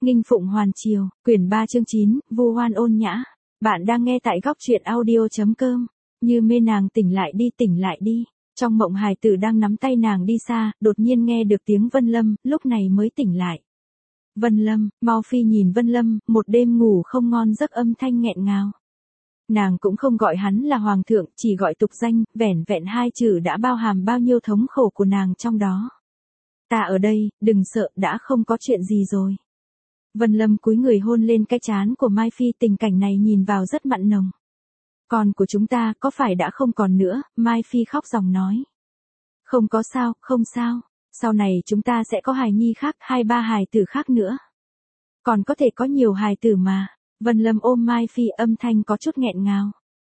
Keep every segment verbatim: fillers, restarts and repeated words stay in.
Nghinh Phụng Hoàn Triều, quyển ba chương chín, Vu Hoan ôn nhã. Bạn đang nghe tại góc truyện audio.com. Như mê nàng tỉnh lại đi tỉnh lại đi. Trong mộng hài tử đang nắm tay nàng đi xa, đột nhiên nghe được tiếng Vân Lâm, lúc này mới tỉnh lại. Vân Lâm, mau phi nhìn Vân Lâm, một đêm ngủ không ngon giấc âm thanh nghẹn ngào. Nàng cũng không gọi hắn là hoàng thượng, chỉ gọi tục danh, vẻn vẹn hai chữ đã bao hàm bao nhiêu thống khổ của nàng trong đó. Ta ở đây, đừng sợ, đã không có chuyện gì rồi. Vân Lâm cúi người hôn lên cái trán của Mai Phi, tình cảnh này nhìn vào rất mặn nồng. Con của chúng ta có phải đã không còn nữa, Mai Phi khóc ròng nói. Không có sao, không sao, sau này chúng ta sẽ có hài nhi khác, hai ba hài tử khác nữa. Còn có thể có nhiều hài tử mà. Vân Lâm ôm Mai Phi, âm thanh có chút nghẹn ngào.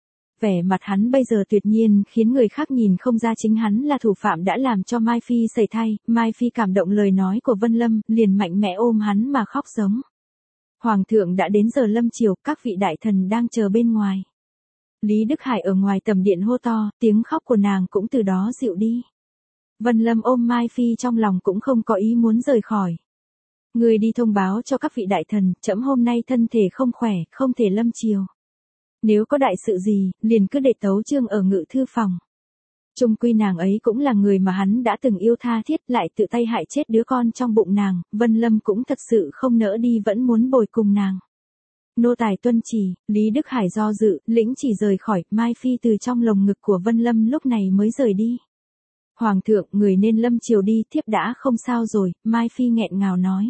Vẻ mặt hắn bây giờ tuyệt nhiên khiến người khác nhìn không ra chính hắn là thủ phạm đã làm cho Mai Phi sẩy thay. Mai Phi cảm động lời nói của Vân Lâm, liền mạnh mẽ ôm hắn mà khóc giống. Hoàng thượng đã đến giờ lâm chiều, các vị đại thần đang chờ bên ngoài. Lý Đức Hải ở ngoài tầm điện hô to, tiếng khóc của nàng cũng từ đó dịu đi. Vân Lâm ôm Mai Phi trong lòng cũng không có ý muốn rời khỏi. Người đi thông báo cho các vị đại thần, trẫm hôm nay thân thể không khỏe, không thể lâm chiều. Nếu có đại sự gì, liền cứ để tấu chương ở ngự thư phòng. Chung quy nàng ấy cũng là người mà hắn đã từng yêu tha thiết, lại tự tay hại chết đứa con trong bụng nàng, Vân Lâm cũng thật sự không nỡ đi, vẫn muốn bồi cùng nàng. Nô tài tuân chỉ, Lý Đức Hải do dự, lĩnh chỉ rời khỏi, Mai Phi từ trong lồng ngực của Vân Lâm lúc này mới rời đi. Hoàng thượng, người nên lâm chiều đi, thiếp đã không sao rồi, Mai Phi nghẹn ngào nói.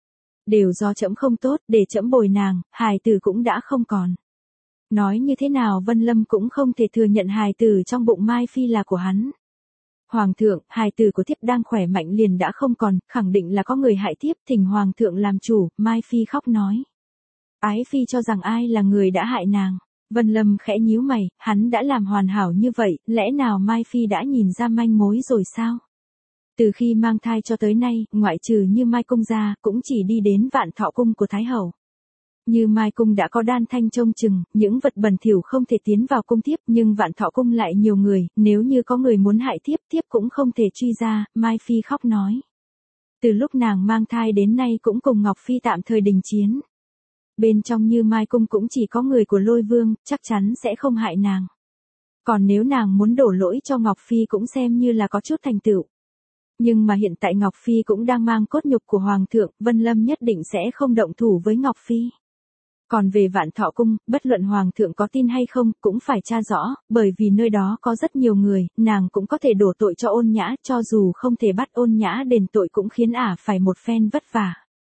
Đều do trẫm không tốt, để trẫm bồi nàng, hài tử cũng đã không còn. Nói như thế nào Vân Lâm cũng không thể thừa nhận hài tử trong bụng Mai Phi là của hắn. Hoàng thượng, hài tử của thiếp đang khỏe mạnh liền đã không còn, khẳng định là có người hại thiếp, thỉnh Hoàng thượng làm chủ, Mai Phi khóc nói. Ái Phi cho rằng ai là người đã hại nàng. Vân Lâm khẽ nhíu mày, hắn đã làm hoàn hảo như vậy, lẽ nào Mai Phi đã nhìn ra manh mối rồi sao? Từ khi mang thai cho tới nay, ngoại trừ Như Mai Cung ra, cũng chỉ đi đến Vạn Thọ Cung của Thái Hậu. Như Mai Cung đã có Đan Thanh trông chừng, những vật bẩn thỉu không thể tiến vào cung thiếp, nhưng Vạn Thọ Cung lại nhiều người, nếu như có người muốn hại thiếp, thiếp cũng không thể truy ra, Mai Phi khóc nói. Từ lúc nàng mang thai đến nay cũng cùng Ngọc Phi tạm thời đình chiến. Bên trong Như Mai Cung cũng chỉ có người của Lôi Vương, chắc chắn sẽ không hại nàng. Còn nếu nàng muốn đổ lỗi cho Ngọc Phi cũng xem như là có chút thành tựu. Nhưng mà hiện tại Ngọc Phi cũng đang mang cốt nhục của Hoàng thượng, Vân Lâm nhất định sẽ không động thủ với Ngọc Phi. Còn về Vạn Thọ Cung, bất luận Hoàng thượng có tin hay không, cũng phải tra rõ, bởi vì nơi đó có rất nhiều người, nàng cũng có thể đổ tội cho ôn nhã, cho dù không thể bắt ôn nhã đền tội cũng khiến ả phải một phen vất vả.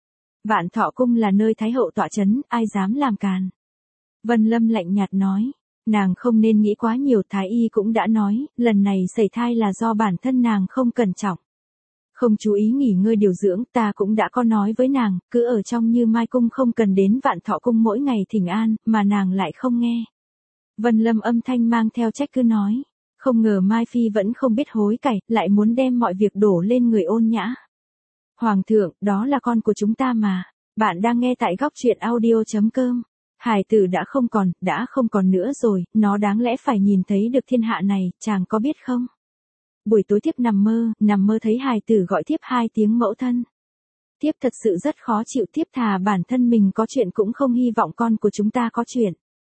Vạn Thọ Cung là nơi Thái Hậu tọa chấn, ai dám làm càn. Vân Lâm lạnh nhạt nói, nàng không nên nghĩ quá nhiều, Thái Y cũng đã nói, lần này sẩy thai là do bản thân nàng không cẩn trọng. Không chú ý nghỉ ngơi điều dưỡng, ta cũng đã có nói với nàng, cứ ở trong Như Mai Cung không cần đến Vạn Thọ Cung mỗi ngày thỉnh an, mà nàng lại không nghe. Vân Lâm âm thanh mang theo trách cứ nói, không ngờ Mai Phi vẫn không biết hối cải, lại muốn đem mọi việc đổ lên người ôn nhã. Hoàng thượng, đó là con của chúng ta mà. Bạn đang nghe tại góc truyện audio.com. Hài tử đã không còn, đã không còn nữa rồi, nó đáng lẽ phải nhìn thấy được thiên hạ này, chàng có biết không? Buổi tối thiếp nằm mơ, nằm mơ thấy hài tử gọi thiếp hai tiếng mẫu thân. Thiếp thật sự rất khó chịu, thiếp thà bản thân mình có chuyện cũng không hy vọng con của chúng ta có chuyện.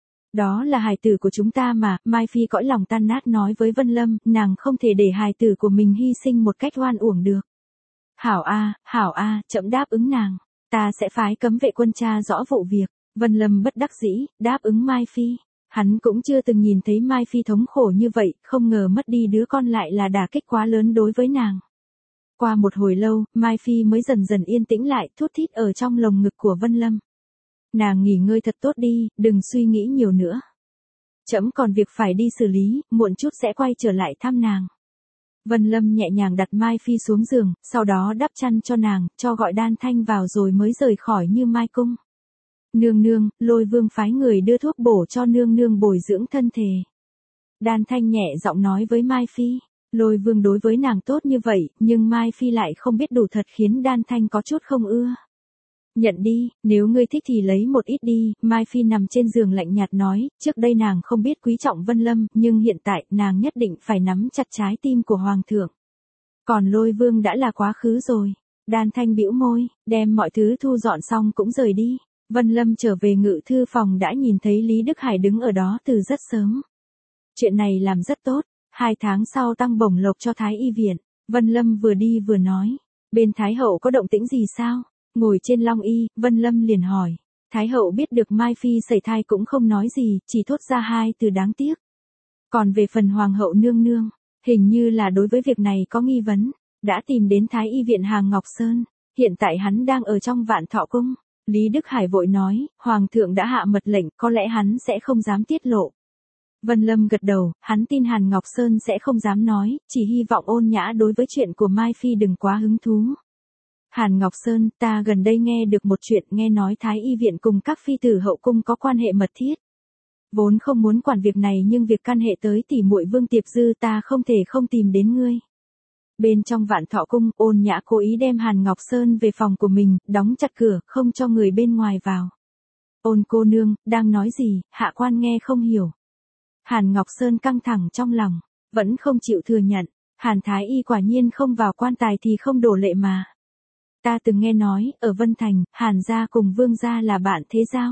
Đó là hài tử của chúng ta mà, Mai Phi cõi lòng tan nát nói với Vân Lâm, nàng không thể để hài tử của mình hy sinh một cách oan uổng được. Hảo a, hảo a, trẫm đáp ứng nàng, ta sẽ phái cấm vệ quân tra rõ vụ việc. Vân Lâm bất đắc dĩ, đáp ứng Mai Phi. Hắn cũng chưa từng nhìn thấy Mai Phi thống khổ như vậy, không ngờ mất đi đứa con lại là đả kích quá lớn đối với nàng. Qua một hồi lâu, Mai Phi mới dần dần yên tĩnh lại, thút thít ở trong lồng ngực của Vân Lâm. Nàng nghỉ ngơi thật tốt đi, đừng suy nghĩ nhiều nữa. Trẫm còn việc phải đi xử lý, muộn chút sẽ quay trở lại thăm nàng. Vân Lâm nhẹ nhàng đặt Mai Phi xuống giường, sau đó đắp chăn cho nàng, cho gọi Đan Thanh vào rồi mới rời khỏi Như Mai Cung. Nương nương, Lôi Vương phái người đưa thuốc bổ cho nương nương bồi dưỡng thân thể. Đan Thanh nhẹ giọng nói với Mai Phi, Lôi Vương đối với nàng tốt như vậy, nhưng Mai Phi lại không biết đủ thật khiến Đan Thanh có chút không ưa. Nhận đi, nếu ngươi thích thì lấy một ít đi, Mai Phi nằm trên giường lạnh nhạt nói, trước đây nàng không biết quý trọng Vân Lâm, nhưng hiện tại nàng nhất định phải nắm chặt trái tim của Hoàng thượng. Còn Lôi Vương đã là quá khứ rồi. Đan Thanh bĩu môi, đem mọi thứ thu dọn xong cũng rời đi. Vân Lâm trở về ngự thư phòng đã nhìn thấy Lý Đức Hải đứng ở đó từ rất sớm. Chuyện này làm rất tốt, hai tháng sau tăng bổng lộc cho Thái Y viện. Vân Lâm vừa đi vừa nói, bên Thái Hậu có động tĩnh gì sao? Ngồi trên long y, Vân Lâm liền hỏi. Thái Hậu biết được Mai Phi sẩy thai cũng không nói gì, chỉ thốt ra hai từ đáng tiếc. Còn về phần Hoàng hậu nương nương, hình như là đối với việc này có nghi vấn, đã tìm đến Thái Y viện Hàng Ngọc Sơn, hiện tại hắn đang ở trong Vạn Thọ Cung. Lý Đức Hải vội nói, Hoàng thượng đã hạ mật lệnh, có lẽ hắn sẽ không dám tiết lộ. Vân Lâm gật đầu, hắn tin Hàn Ngọc Sơn sẽ không dám nói, chỉ hy vọng Ôn Nhã đối với chuyện của Mai Phi đừng quá hứng thú. Hàn Ngọc Sơn, ta gần đây nghe được một chuyện, nghe nói Thái Y viện cùng các phi tử hậu cung có quan hệ mật thiết. Vốn không muốn quản việc này nhưng việc can hệ tới tỷ muội Vương Tiệp Dư ta không thể không tìm đến ngươi. Bên trong Vạn Thọ Cung, Ôn Nhã cố ý đem Hàn Ngọc Sơn về phòng của mình, đóng chặt cửa, không cho người bên ngoài vào. Ôn cô nương, đang nói gì, hạ quan nghe không hiểu. Hàn Ngọc Sơn căng thẳng trong lòng, vẫn không chịu thừa nhận, Hàn Thái Y quả nhiên không vào quan tài thì không đổ lệ mà. Ta từng nghe nói, ở Vân Thành, Hàn gia cùng Vương gia là bạn thế giao.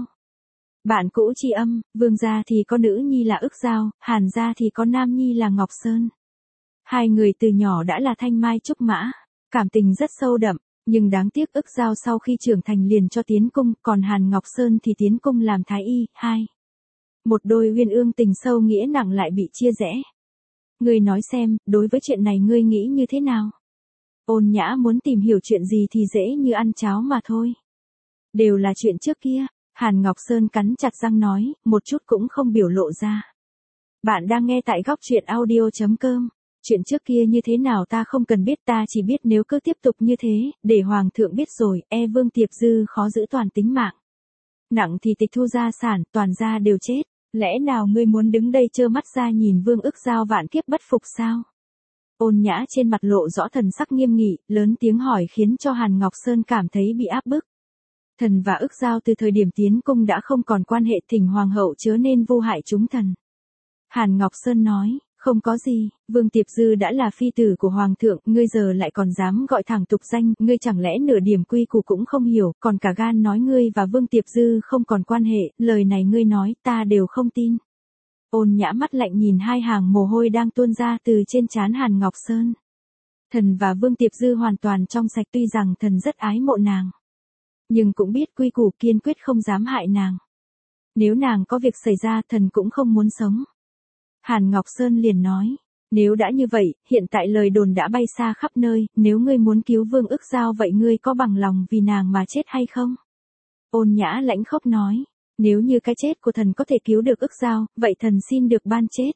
Bạn cũ tri âm, Vương gia thì có nữ nhi là Ức Giao, Hàn gia thì có nam nhi là Ngọc Sơn. Hai người từ nhỏ đã là thanh mai trúc mã, cảm tình rất sâu đậm, nhưng đáng tiếc Ức Giao sau khi trưởng thành liền cho tiến cung, còn Hàn Ngọc Sơn thì tiến cung làm thái y. Hai. Một đôi uyên ương tình sâu nghĩa nặng lại bị chia rẽ. Ngươi nói xem, đối với chuyện này ngươi nghĩ như thế nào? Ôn Nhã muốn tìm hiểu chuyện gì thì dễ như ăn cháo mà thôi. Đều là chuyện trước kia, Hàn Ngọc Sơn cắn chặt răng nói, một chút cũng không biểu lộ ra. Bạn đang nghe tại góc truyện audio chấm com. Chuyện trước kia như thế nào ta không cần biết, ta chỉ biết nếu cứ tiếp tục như thế, để Hoàng thượng biết rồi, e Vương Tiệp Dư khó giữ toàn tính mạng. Nặng thì tịch thu gia sản, toàn gia đều chết. Lẽ nào ngươi muốn đứng đây trơ mắt ra nhìn Vương Ức Giao vạn kiếp bất phục sao? Ôn Nhã trên mặt lộ rõ thần sắc nghiêm nghị, lớn tiếng hỏi khiến cho Hàn Ngọc Sơn cảm thấy bị áp bức. Thần và Ức Giao từ thời điểm tiến cung đã không còn quan hệ, thỉnh Hoàng hậu chớ nên vu hại chúng thần. Hàn Ngọc Sơn nói, không có gì, Vương Tiệp Dư đã là phi tử của Hoàng thượng, ngươi giờ lại còn dám gọi thẳng tục danh, ngươi chẳng lẽ nửa điểm quy củ cũng không hiểu, còn cả gan nói ngươi và Vương Tiệp Dư không còn quan hệ, lời này ngươi nói ta đều không tin. Ôn Nhã mắt lạnh nhìn hai hàng mồ hôi đang tuôn ra từ trên trán Hàn Ngọc Sơn. Thần và Vương Tiệp Dư hoàn toàn trong sạch, tuy rằng thần rất ái mộ nàng, nhưng cũng biết quy củ, kiên quyết không dám hại nàng. Nếu nàng có việc xảy ra thần cũng không muốn sống. Hàn Ngọc Sơn liền nói, nếu đã như vậy, hiện tại lời đồn đã bay xa khắp nơi, nếu ngươi muốn cứu Vương Ức Giao vậy ngươi có bằng lòng vì nàng mà chết hay không? Ôn Nhã lãnh khốc nói, nếu như cái chết của thần có thể cứu được Ức Giao, vậy thần xin được ban chết.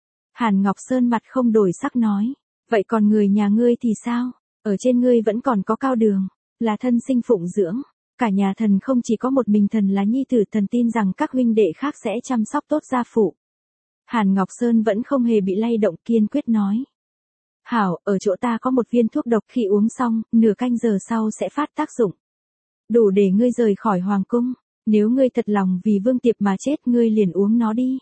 Hàn Ngọc Sơn mặt không đổi sắc nói, vậy còn người nhà ngươi thì sao? Ở trên ngươi vẫn còn có Cao Đường, là thân sinh phụng dưỡng. Cả nhà thần không chỉ có một mình thần là nhi tử, thần tin rằng các huynh đệ khác sẽ chăm sóc tốt gia phụ. Hàn Ngọc Sơn vẫn không hề bị lay động, kiên quyết nói. Hảo, ở chỗ ta có một viên thuốc độc, khi uống xong, nửa canh giờ sau sẽ phát tác dụng. Đủ để ngươi rời khỏi hoàng cung, nếu ngươi thật lòng vì Vương Tiệp mà chết ngươi liền uống nó đi.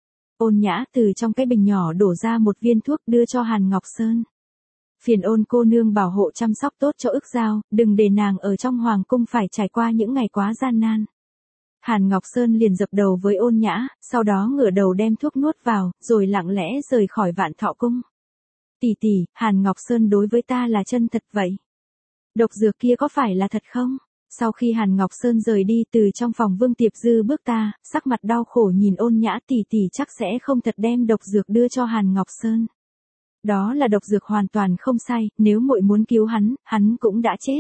Ôn Nhã từ trong cái bình nhỏ đổ ra một viên thuốc đưa cho Hàn Ngọc Sơn. Phiền Ôn cô nương bảo hộ chăm sóc tốt cho Ức Giao, đừng để nàng ở trong hoàng cung phải trải qua những ngày quá gian nan. Hàn Ngọc Sơn liền dập đầu với Ôn Nhã, sau đó ngửa đầu đem thuốc nuốt vào, rồi lặng lẽ rời khỏi Vạn Thọ Cung. Tỷ tỷ, Hàn Ngọc Sơn đối với ta là chân thật vậy. Độc dược kia có phải là thật không? Sau khi Hàn Ngọc Sơn rời đi từ trong phòng, Vương Tiệp Dư bước ta, sắc mặt đau khổ nhìn Ôn Nhã, tỷ tỷ chắc sẽ không thật đem độc dược đưa cho Hàn Ngọc Sơn. Đó là độc dược hoàn toàn không sai, nếu muội muốn cứu hắn, hắn cũng đã chết.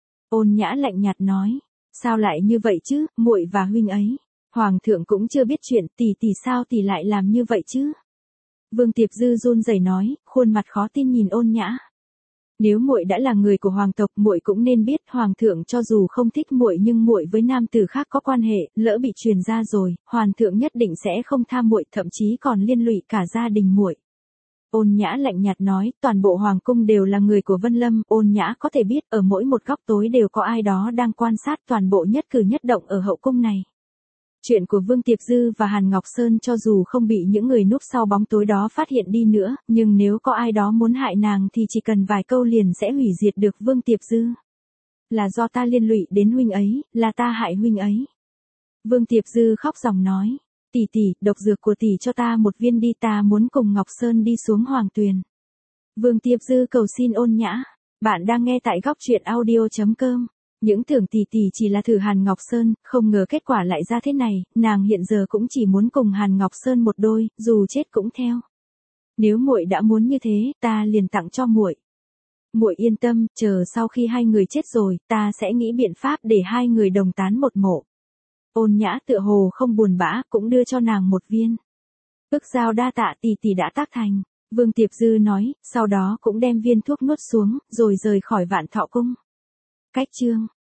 Ôn Nhã lạnh nhạt nói, sao lại như vậy chứ, muội và huynh ấy, Hoàng thượng cũng chưa biết chuyện, tỷ tỷ sao tỷ lại làm như vậy chứ? Vương Tiệp Dư run rẩy nói, khuôn mặt khó tin nhìn Ôn Nhã. Nếu muội đã là người của hoàng tộc, muội cũng nên biết hoàng thượng cho dù không thích muội nhưng muội với nam tử khác có quan hệ, lỡ bị truyền ra rồi, hoàng thượng nhất định sẽ không tha muội, thậm chí còn liên lụy cả gia đình muội. Ôn Nhã lạnh nhạt nói, toàn bộ hoàng cung đều là người của Vân Lâm, Ôn Nhã có thể biết ở mỗi một góc tối đều có ai đó đang quan sát toàn bộ nhất cử nhất động ở hậu cung này. Chuyện của Vương Tiệp Dư và Hàn Ngọc Sơn cho dù không bị những người núp sau bóng tối đó phát hiện đi nữa, nhưng nếu có ai đó muốn hại nàng thì chỉ cần vài câu liền sẽ hủy diệt được Vương Tiệp Dư. Là do ta liên lụy đến huynh ấy, là ta hại huynh ấy. Vương Tiệp Dư khóc ròng nói. Tỷ tỷ, độc dược của tỷ cho ta một viên đi, ta muốn cùng Ngọc Sơn đi xuống Hoàng Tuyền. Vương Tiệp Dư cầu xin Ôn Nhã. Bạn đang nghe tại góc truyện audio chấm com. Những tưởng tỷ tỷ chỉ là thử Hàn Ngọc Sơn, không ngờ kết quả lại ra thế này, nàng hiện giờ cũng chỉ muốn cùng Hàn Ngọc Sơn một đôi, dù chết cũng theo. Nếu muội đã muốn như thế, ta liền tặng cho muội. Muội yên tâm, chờ sau khi hai người chết rồi, ta sẽ nghĩ biện pháp để hai người đồng tán một mộ. Ôn Nhã tựa hồ không buồn bã, cũng đưa cho nàng một viên. Ước giao đa tạ tỷ tỷ đã tác thành. Vương Tiệp Dư nói, sau đó cũng đem viên thuốc nuốt xuống, rồi rời khỏi Vạn Thọ Cung. Cách chương